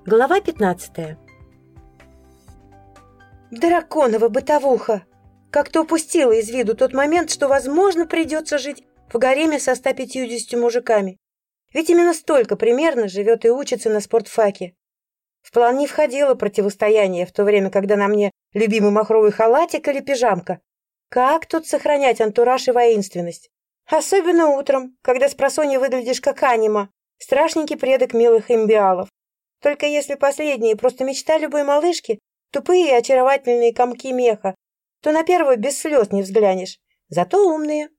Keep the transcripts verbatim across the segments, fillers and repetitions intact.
Глава пятнадцатая. Драконова бытовуха! Как-то упустила из виду тот момент, что, возможно, придется жить в гареме со ста пятьюдесятью мужиками. Ведь именно столько примерно живет и учится на спортфаке. В план не входило противостояние в то время, когда на мне любимый махровый халатик или пижамка. Как тут сохранять антураж и воинственность? Особенно утром, когда спросонья выглядишь как анима, страшненький предок милых имбиалов. Только если последние просто мечта любой малышки, тупые и очаровательные комки меха, то на первую без слез не взглянешь, зато умные.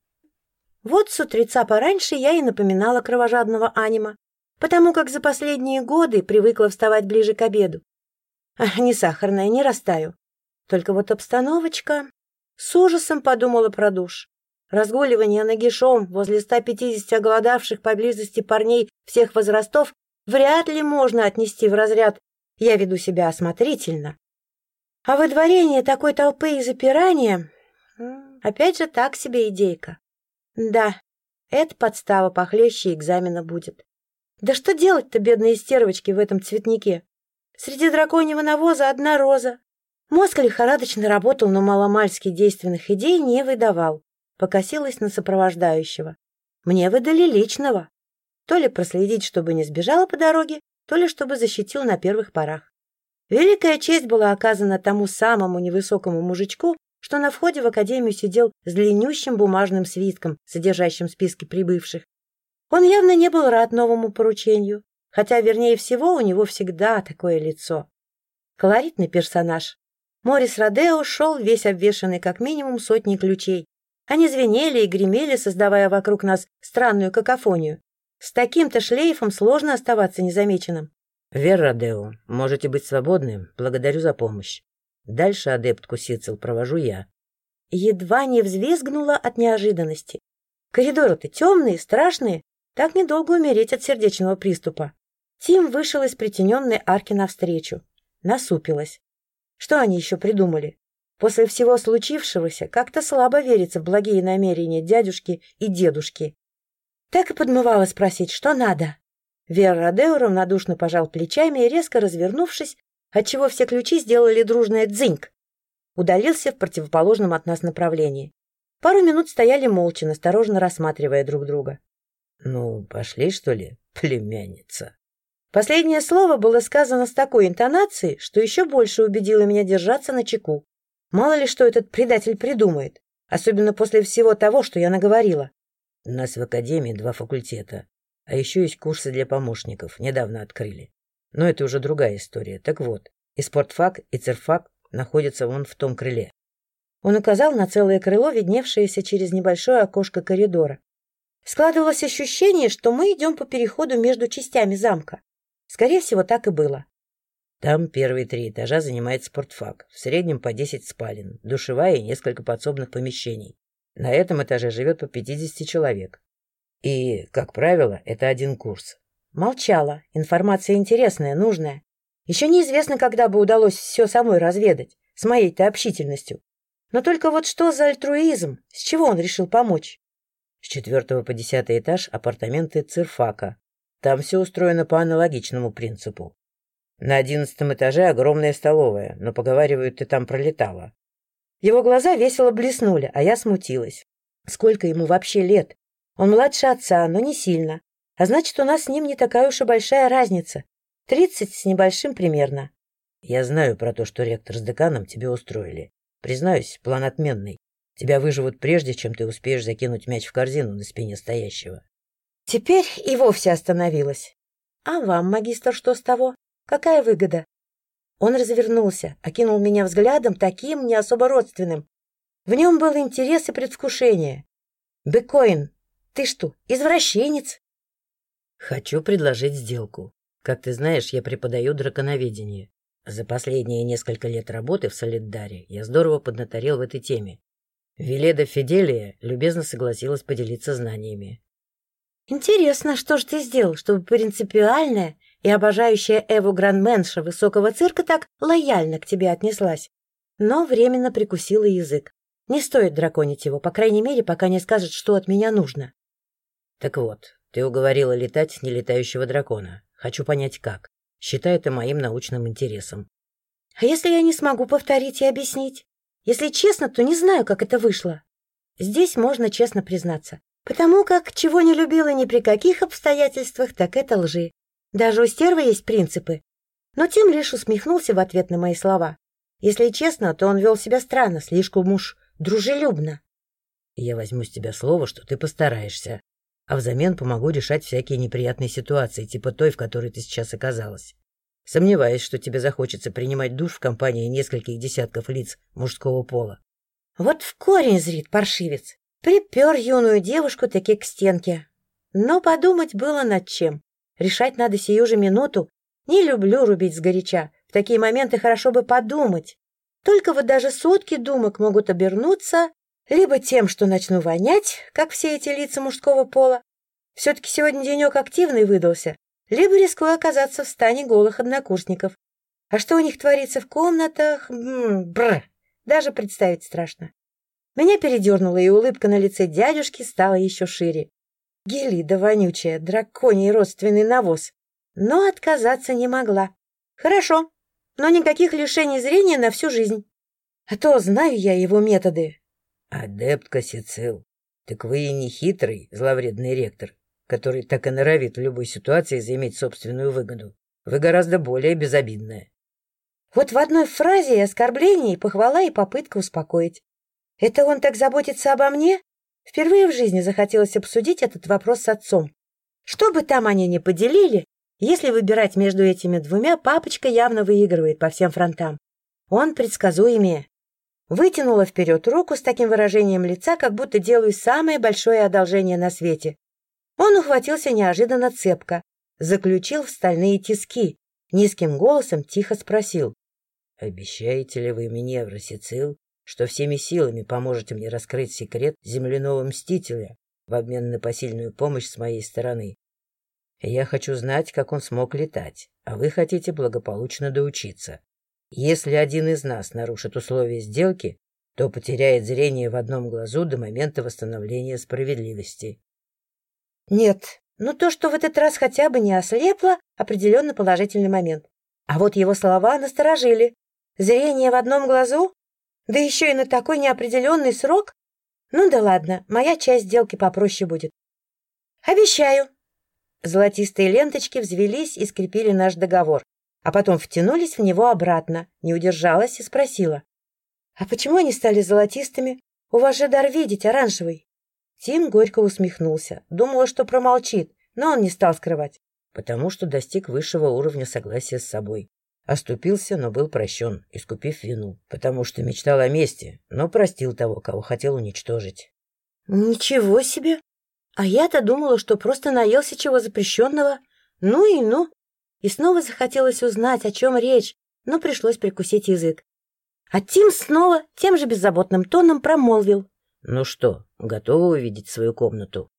Вот с утреца пораньше я и напоминала кровожадного анима, потому как за последние годы привыкла вставать ближе к обеду. А, не сахарная, не растаю. Только вот обстановочка... С ужасом подумала про душ. Разгуливание нагишом возле ста пятидесяти оголодавших поблизости парней всех возрастов вряд ли можно отнести в разряд «я веду себя осмотрительно». А выдворение такой толпы и запирание... Опять же, так себе идейка. Да, это подстава похлеще экзамена будет. Да что делать-то, бедные стервочки, в этом цветнике? Среди драконьего навоза одна роза. Мозг лихорадочно работал, но маломальски действенных идей не выдавал. Покосилась на сопровождающего. Мне выдали личного. То ли проследить, чтобы не сбежала по дороге, то ли чтобы защитил на первых порах. Великая честь была оказана тому самому невысокому мужичку, что на входе в академию сидел с длиннющим бумажным свитком, содержащим списки прибывших. Он явно не был рад новому поручению, хотя, вернее всего, у него всегда такое лицо. Колоритный персонаж. Морис Родео шел весь обвешанный как минимум сотней ключей. Они звенели и гремели, создавая вокруг нас странную какофонию. С таким-то шлейфом сложно оставаться незамеченным. — Вер Родео, можете быть свободны. Благодарю за помощь. Дальше адептку Сицил провожу я. Едва не взвизгнула от неожиданности. Коридоры-то темные, страшные. Так недолго умереть от сердечного приступа. Тим вышел из притененной арки навстречу. Насупилась. Что они еще придумали? После всего случившегося как-то слабо верится в благие намерения дядюшки и дедушки. Так и подмывала спросить, что надо. Вер Родео равнодушно пожал плечами и, резко развернувшись, отчего все ключи сделали дружное дзыньк, удалился в противоположном от нас направлении. Пару минут стояли молча, настороженно рассматривая друг друга. — Ну, пошли, что ли, племянница? Последнее слово было сказано с такой интонацией, что еще больше убедило меня держаться начеку. Мало ли что этот предатель придумает, особенно после всего того, что я наговорила. — У нас в академии два факультета, а еще есть курсы для помощников, недавно открыли. Но это уже другая история. Так вот, и спортфак, и церфак находятся вон в том крыле. Он указал на целое крыло, видневшееся через небольшое окошко коридора. Складывалось ощущение, что мы идем по переходу между частями замка. Скорее всего, так и было. Там первые три этажа занимает спортфак, в среднем по десять спален, душевая и несколько подсобных помещений. На этом этаже живет по пятьдесят человек. И, как правило, это один курс. Молчала. Информация интересная, нужная. Еще неизвестно, когда бы удалось все самой разведать, с моей-то общительностью. Но только вот что за альтруизм? С чего он решил помочь? С четвертого по десятый этаж апартаменты цирфака. Там все устроено по аналогичному принципу. На одиннадцатом этаже огромная столовая, но, поговаривают, ты там пролетала. Его глаза весело блеснули, а я смутилась. Сколько ему вообще лет? Он младше отца, но не сильно. А значит, у нас с ним не такая уж и большая разница. Тридцать с небольшим примерно. Я знаю про то, что ректор с деканом тебе устроили. Признаюсь, план отменный. Тебя выживут прежде, чем ты успеешь закинуть мяч в корзину на спине стоящего. Теперь и вовсе остановилась. А вам, магистр, что с того? Какая выгода? Он развернулся, окинул меня взглядом, таким не особо родственным. В нем был интерес и предвкушение. Бекоин, ты что, извращенец? Хочу предложить сделку. Как ты знаешь, я преподаю драконоведение. За последние несколько лет работы в Солиддаре я здорово поднаторел в этой теме. Веледа Фиделия любезно согласилась поделиться знаниями. Интересно, что же ты сделал, чтобы принципиальная и обожающая Эву грандменша высокого цирка так лояльно к тебе отнеслась? Но временно прикусила язык. Не стоит драконить его, по крайней мере, пока не скажет, что от меня нужно. Так вот, ты уговорила летать нелетающего дракона. Хочу понять, как. Считай это моим научным интересом. А если я не смогу повторить и объяснить? Если честно, то не знаю, как это вышло. Здесь можно честно признаться. Потому как чего не любила ни при каких обстоятельствах, так это лжи. Даже у стервы есть принципы. Но Тим лишь усмехнулся в ответ на мои слова. Если честно, то он вел себя странно, слишком уж дружелюбно. Я возьму с тебя слово, что ты постараешься, а взамен помогу решать всякие неприятные ситуации, типа той, в которой ты сейчас оказалась. Сомневаюсь, что тебе захочется принимать душ в компании нескольких десятков лиц мужского пола. Вот в корень зрит паршивец. Припер юную девушку таки к стенке. Но подумать было над чем. Решать надо сию же минуту. Не люблю рубить сгоряча. В такие моменты хорошо бы подумать. Только вот даже сотки думок могут обернуться либо тем, что начну вонять, как все эти лица мужского пола. Все-таки сегодня денек активный выдался. Либо рискую оказаться в стане голых однокурсников. А что у них творится в комнатах? Бррр, даже представить страшно. Меня передернуло, и улыбка на лице дядюшки стала еще шире. Гелида вонючая, драконий родственный навоз. Но отказаться не могла. Хорошо, но никаких лишений зрения на всю жизнь. А то знаю я его методы. Адептка Сицил, так вы и не хитрый, зловредный ректор, который так и норовит в любой ситуации заиметь собственную выгоду. Вы гораздо более безобидная. Вот в одной фразе и оскорбление, и похвала, и попытка успокоить. Это он так заботится обо мне? Впервые в жизни захотелось обсудить этот вопрос с отцом. Что бы там они ни поделили, если выбирать между этими двумя, папочка явно выигрывает по всем фронтам. Он предсказуемее. Вытянула вперед руку с таким выражением лица, как будто делаю самое большое одолжение на свете. Он ухватился неожиданно цепко, заключил в стальные тиски, низким голосом тихо спросил. «Обещаете ли вы мне, Евросицил, что всеми силами поможете мне раскрыть секрет земляного мстителя в обмен на посильную помощь с моей стороны? Я хочу знать, как он смог летать, а вы хотите благополучно доучиться. Если один из нас нарушит условия сделки, то потеряет зрение в одном глазу до момента восстановления справедливости». Нет, ну то, что в этот раз хотя бы не ослепло, определенно положительный момент. А вот его слова насторожили. Зрение в одном глазу? Да еще и на такой неопределенный срок? Ну да ладно, моя часть сделки попроще будет. Обещаю. Золотистые ленточки взвелись и скрепили наш договор, а потом втянулись в него обратно, не удержалась и спросила. А почему они стали золотистыми? У вас же дар видеть оранжевый. Тим горько усмехнулся. Думала, что промолчит, но он не стал скрывать. Потому что достиг высшего уровня согласия с собой. Оступился, но был прощен, искупив вину. Потому что мечтал о мести, но простил того, кого хотел уничтожить. Ничего себе! А я-то думала, что просто наелся чего запрещенного. Ну и ну. И снова захотелось узнать, о чем речь, но пришлось прикусить язык. А Тим снова тем же беззаботным тоном промолвил. Ну что, готова увидеть свою комнату?